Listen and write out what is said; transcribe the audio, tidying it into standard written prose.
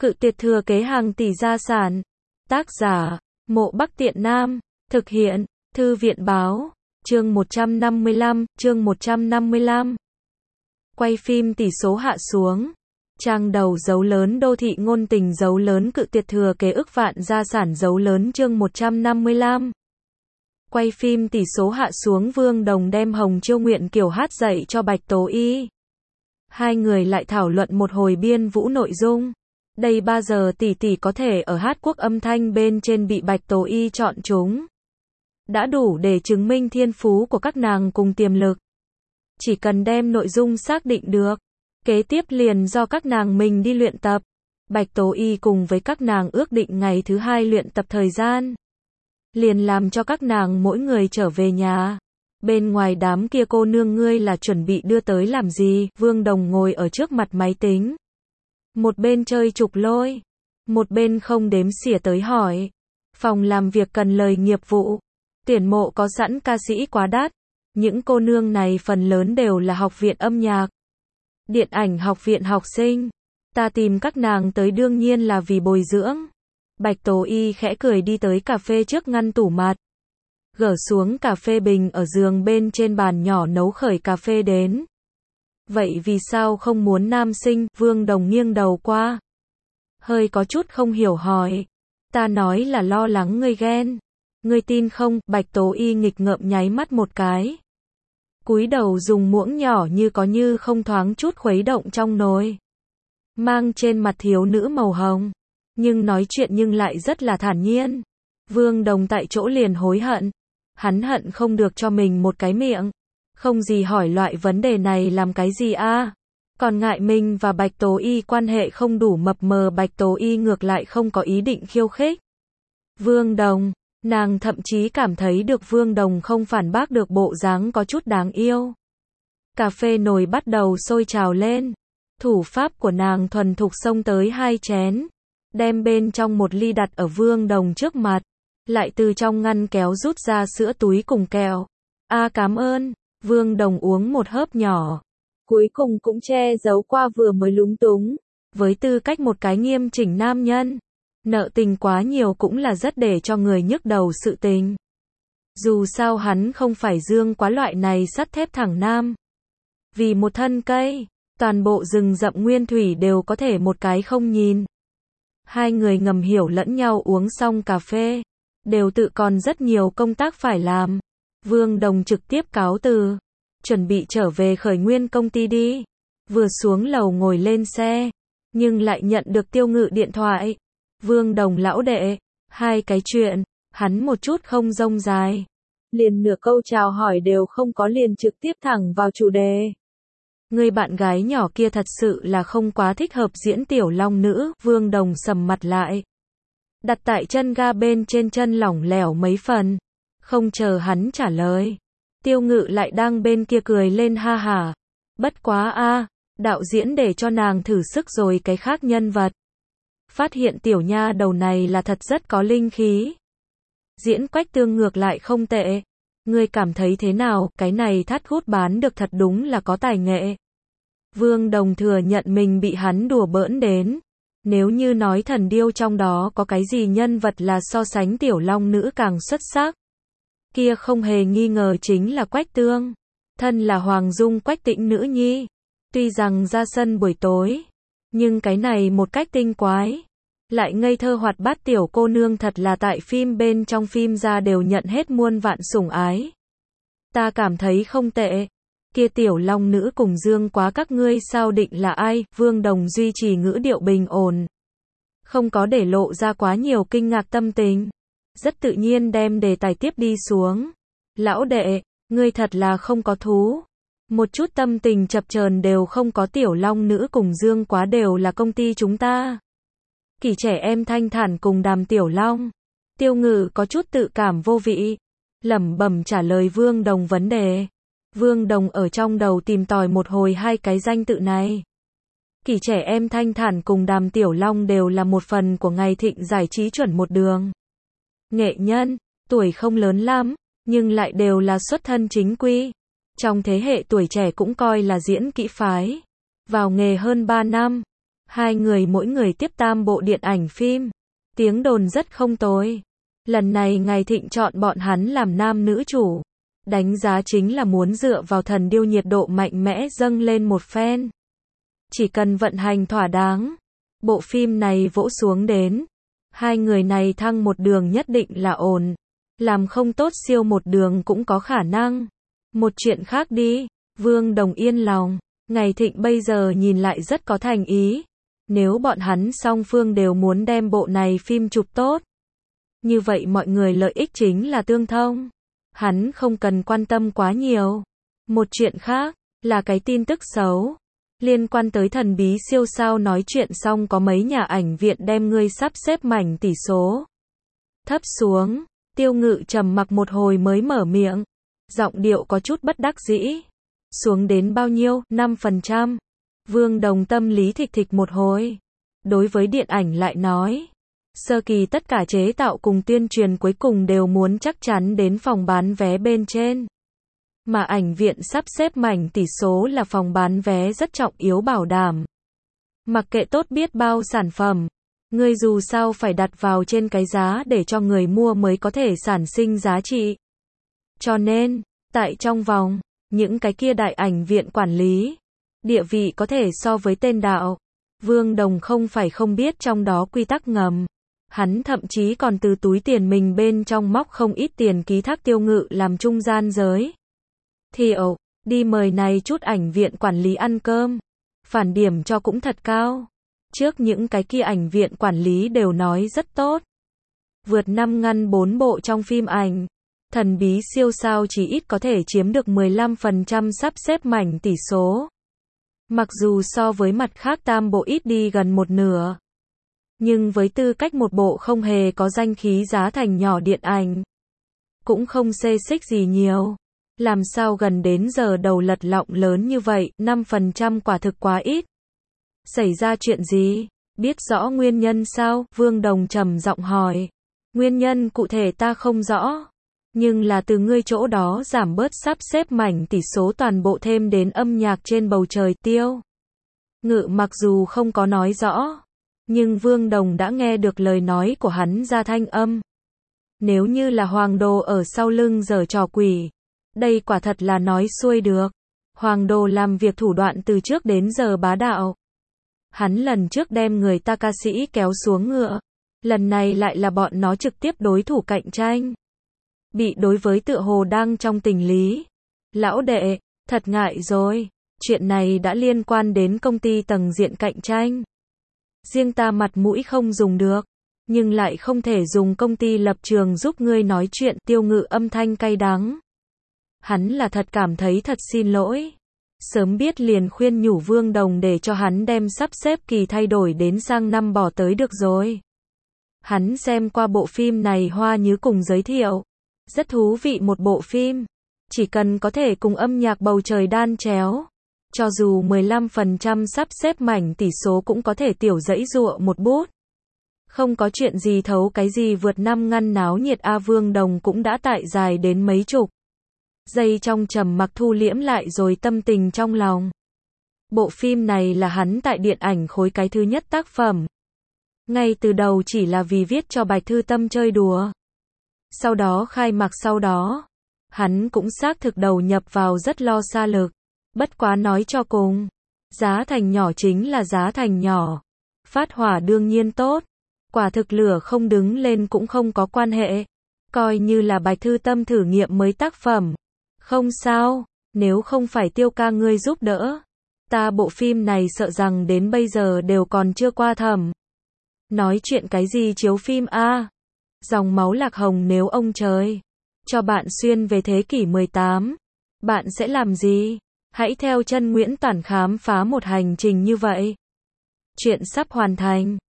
Cự tuyệt thừa kế hàng tỷ gia sản. Tác giả, Mộ Bắc Tiện Nam. Thực hiện, Thư viện báo. Chương 155. Quay phim tỷ số hạ xuống. Trang đầu dấu lớn đô thị ngôn tình dấu lớn cự tuyệt thừa kế ức vạn gia sản dấu lớn chương 155. Quay phim tỷ số hạ xuống Vương Đồng đem Hồng Chiêu Nguyện Kiều hát dạy cho Bạch Tố Y. Hai người lại thảo luận một hồi biên vũ nội dung. Đây 3 giờ tỷ có thể ở hát quốc âm thanh bên trên bị Bạch Tố Y chọn chúng. Đã đủ để chứng minh thiên phú của các nàng cùng tiềm lực. Chỉ cần đem nội dung xác định được. Kế tiếp liền do các nàng mình đi luyện tập. Bạch Tố Y cùng với các nàng ước định ngày thứ 2 luyện tập thời gian. Liền làm cho các nàng mỗi người trở về nhà. Bên ngoài đám kia cô nương ngươi là chuẩn bị đưa tới làm gì? Vương Đồng ngồi ở trước mặt máy tính. Một bên chơi trục lôi. Một bên không đếm xỉa tới hỏi. Phòng làm việc cần lời nghiệp vụ. Tuyển mộ có sẵn ca sĩ quá đắt. Những cô nương này phần lớn đều là học viện âm nhạc. Điện ảnh học viện học sinh. Ta tìm các nàng tới đương nhiên là vì bồi dưỡng. Bạch Tố Y khẽ cười đi tới cà phê trước ngăn tủ mặt. Gỡ xuống cà phê bình ở giường bên trên bàn nhỏ nấu khởi cà phê đến. Vậy vì sao không muốn nam sinh? Vương Đồng nghiêng đầu qua. Hơi có chút không hiểu hỏi. Ta nói là lo lắng ngươi ghen. Ngươi tin không? Bạch Tố Y nghịch ngợm nháy mắt một cái. Cúi đầu dùng muỗng nhỏ như có như không thoáng chút khuấy động trong nồi. Mang trên mặt thiếu nữ màu hồng. Nhưng nói chuyện nhưng lại rất là thản nhiên. Vương Đồng tại chỗ liền hối hận. Hắn hận không được cho mình một cái miệng. Không gì hỏi loại vấn đề này làm cái gì a? Còn ngại mình và Bạch Tố Y quan hệ không đủ mập mờ. Bạch Tố Y ngược lại không có ý định khiêu khích. Vương Đồng, nàng thậm chí cảm thấy được Vương Đồng không phản bác được bộ dáng có chút đáng yêu. Cà phê nồi bắt đầu sôi trào lên. Thủ pháp của nàng thuần thục xông tới 2 chén. Đem bên trong một ly đặt ở Vương Đồng trước mặt. Lại từ trong ngăn kéo rút ra sữa túi cùng kẹo. Cảm ơn. Vương Đồng uống một hớp nhỏ. Cuối cùng cũng che giấu qua vừa mới lúng túng. Với tư cách một cái nghiêm chỉnh nam nhân. Nợ tình quá nhiều cũng là rất để cho người nhức đầu sự tình. Dù sao hắn không phải Dương Quá loại này sắt thép thẳng nam. Vì một thân cây, toàn bộ rừng rậm nguyên thủy đều có thể một cái không nhìn. Hai người ngầm hiểu lẫn nhau uống xong cà phê. Đều tự còn rất nhiều công tác phải làm. Vương Đồng trực tiếp cáo từ. Chuẩn bị trở về khởi nguyên công ty đi. Vừa xuống lầu ngồi lên xe. Nhưng lại nhận được Tiêu Ngự điện thoại. Vương Đồng lão đệ. 2 cái chuyện. Hắn một chút không rông dài. Liền nửa câu chào hỏi đều không có liền trực tiếp thẳng vào chủ đề. Người bạn gái nhỏ kia thật sự là không quá thích hợp diễn tiểu long nữ. Vương Đồng sầm mặt lại. Đặt tại chân ga bên trên chân lỏng lẻo mấy phần. Không chờ hắn trả lời. Tiêu Ngự lại đang bên kia cười lên ha hả. Bất quá đạo diễn để cho nàng thử sức rồi cái khác nhân vật. Phát hiện tiểu nha đầu này là thật rất có linh khí. Diễn Quách Tương ngược lại không tệ. Ngươi cảm thấy thế nào? Cái này thắt hút bán được thật đúng là có tài nghệ. Vương Đồng thừa nhận mình bị hắn đùa bỡn đến. Nếu như nói Thần Điêu trong đó có cái gì nhân vật là so sánh tiểu long nữ càng xuất sắc. Kia không hề nghi ngờ chính là Quách Tương. Thân là Hoàng Dung Quách Tĩnh nữ nhi. Tuy rằng ra sân buổi tối. Nhưng cái này một cách tinh quái. Lại ngây thơ hoạt bát tiểu cô nương thật là tại phim bên trong phim ra đều nhận hết muôn vạn sủng ái. Ta cảm thấy không tệ. Kia tiểu long nữ cùng Dương Quá các ngươi sao định là ai? Vương Đồng duy trì ngữ điệu bình ổn. Không có để lộ ra quá nhiều kinh ngạc tâm tình. Rất tự nhiên đem đề tài tiếp đi xuống. Lão đệ, ngươi thật là không có thú. Một chút tâm tình chập chờn đều không có tiểu long nữ cùng Dương Quá đều là công ty chúng ta. Kỳ trẻ em thanh thản cùng Đàm Tiểu Long. Tiêu Ngự có chút tự cảm vô vị. Lẩm bẩm trả lời Vương Đồng vấn đề. Vương Đồng ở trong đầu tìm tòi một hồi 2 cái danh tự này. Kỳ trẻ em thanh thản cùng Đàm Tiểu Long đều là một phần của ngày thịnh giải trí chuẩn một đường. Nghệ nhân, tuổi không lớn lắm, nhưng lại đều là xuất thân chính quy. Trong thế hệ tuổi trẻ cũng coi là diễn kỹ phái. Vào nghề hơn 3 năm. Hai người mỗi người tiếp tam bộ điện ảnh phim. Tiếng đồn rất không tồi. Lần này Ngài Thịnh chọn bọn hắn làm nam nữ chủ. Đánh giá chính là muốn dựa vào thần điêu nhiệt độ mạnh mẽ dâng lên một phen. Chỉ cần vận hành thỏa đáng, bộ phim này vỗ xuống đến. Hai người này thăng một đường nhất định là ổn. Làm không tốt siêu một đường cũng có khả năng. Một chuyện khác đi, Vương Đồng yên lòng. Ngài Thịnh bây giờ nhìn lại rất có thành ý. Nếu bọn hắn song phương đều muốn đem bộ này phim chụp tốt, như vậy mọi người lợi ích chính là tương thông. Hắn không cần quan tâm quá nhiều. Một chuyện khác, là cái tin tức xấu. Liên quan tới thần bí siêu sao nói chuyện xong có mấy nhà ảnh viện đem ngươi sắp xếp mảnh tỷ số thấp xuống. Tiêu Ngự trầm mặc một hồi mới mở miệng. Giọng điệu có chút bất đắc dĩ. Xuống đến bao nhiêu? 5%. Vương Đồng tâm lý thịch thịch một hồi. Đối với điện ảnh lại nói, sơ kỳ tất cả chế tạo cùng tuyên truyền cuối cùng đều muốn chắc chắn đến phòng bán vé bên trên. Mà ảnh viện sắp xếp mảnh tỷ số là phòng bán vé rất trọng yếu bảo đảm. Mặc kệ tốt biết bao sản phẩm, ngươi dù sao phải đặt vào trên cái giá để cho người mua mới có thể sản sinh giá trị. Cho nên, tại trong vòng, những cái kia đại ảnh viện quản lý, địa vị có thể so với tên đạo. Vương Đồng không phải không biết trong đó quy tắc ngầm. Hắn thậm chí còn từ túi tiền mình bên trong móc không ít tiền ký thác Tiêu Ngự làm trung gian giới. Thiệu, đi mời này chút ảnh viện quản lý ăn cơm. Phản điểm cho cũng thật cao. Trước những cái kia ảnh viện quản lý đều nói rất tốt. Vượt 5 ngăn 4 bộ trong phim ảnh. Thần bí siêu sao chỉ ít có thể chiếm được 15% sắp xếp mảnh tỷ số. Mặc dù so với mặt khác tam bộ ít đi gần một nửa. Nhưng với tư cách một bộ không hề có danh khí giá thành nhỏ điện ảnh, cũng không xê xích gì nhiều. Làm sao gần đến giờ đầu lật lọng lớn như vậy, 5% quả thực quá ít. Xảy ra chuyện gì? Biết rõ nguyên nhân sao? Vương Đồng trầm giọng hỏi. Nguyên nhân cụ thể ta không rõ. Nhưng là từ ngươi chỗ đó giảm bớt sắp xếp mảnh tỷ số toàn bộ thêm đến âm nhạc trên bầu trời. Tiêu Ngự mặc dù không có nói rõ, nhưng Vương Đồng đã nghe được lời nói của hắn ra thanh âm. Nếu như là Hoàng Đồ ở sau lưng giở trò quỷ, đây quả thật là nói xuôi được. Hoàng Đồ làm việc thủ đoạn từ trước đến giờ bá đạo. Hắn lần trước đem người ta ca sĩ kéo xuống ngựa, lần này lại là bọn nó trực tiếp đối thủ cạnh tranh. Bị đối với tựa hồ đang trong tình lý. Lão đệ, thật ngại rồi. Chuyện này đã liên quan đến công ty tầng diện cạnh tranh. Riêng ta mặt mũi không dùng được, nhưng lại không thể dùng công ty lập trường giúp ngươi nói chuyện. Tiêu Ngự âm thanh cay đắng. Hắn là thật cảm thấy thật xin lỗi. Sớm biết liền khuyên nhủ Vương Đồng để cho hắn đem sắp xếp kỳ thay đổi đến sang năm bỏ tới được rồi. Hắn xem qua bộ phim này Hoa Nhứ cùng giới thiệu. Rất thú vị một bộ phim. Chỉ cần có thể cùng âm nhạc bầu trời đan chéo. Cho dù 15% sắp xếp mảnh tỷ số cũng có thể tiểu dãy dụa một bút. Không có chuyện gì thấu cái gì vượt 5 ngăn náo nhiệt. Vương Đồng cũng đã tại dài đến mấy chục giây trong trầm mặc thu liễm lại rồi tâm tình trong lòng. Bộ phim này là hắn tại điện ảnh khối cái thứ nhất tác phẩm. Ngay từ đầu chỉ là vì viết cho Bạch Thư Tâm chơi đùa. Sau đó khai mạc sau đó, hắn cũng xác thực đầu nhập vào rất lo xa lực. Bất quá nói cho cùng, giá thành nhỏ chính là giá thành nhỏ. Phát hỏa đương nhiên tốt. Quả thực lửa không đứng lên cũng không có quan hệ. Coi như là Bạch Thư Tâm thử nghiệm mới tác phẩm. Không sao, nếu không phải Tiêu ca ngươi giúp đỡ, ta bộ phim này sợ rằng đến bây giờ đều còn chưa qua thẩm. Nói chuyện cái gì chiếu phim a? Dòng máu lạc hồng nếu ông trời cho bạn xuyên về thế kỷ 18, bạn sẽ làm gì? Hãy theo chân Nguyễn Toản khám phá một hành trình như vậy. Chuyện sắp hoàn thành.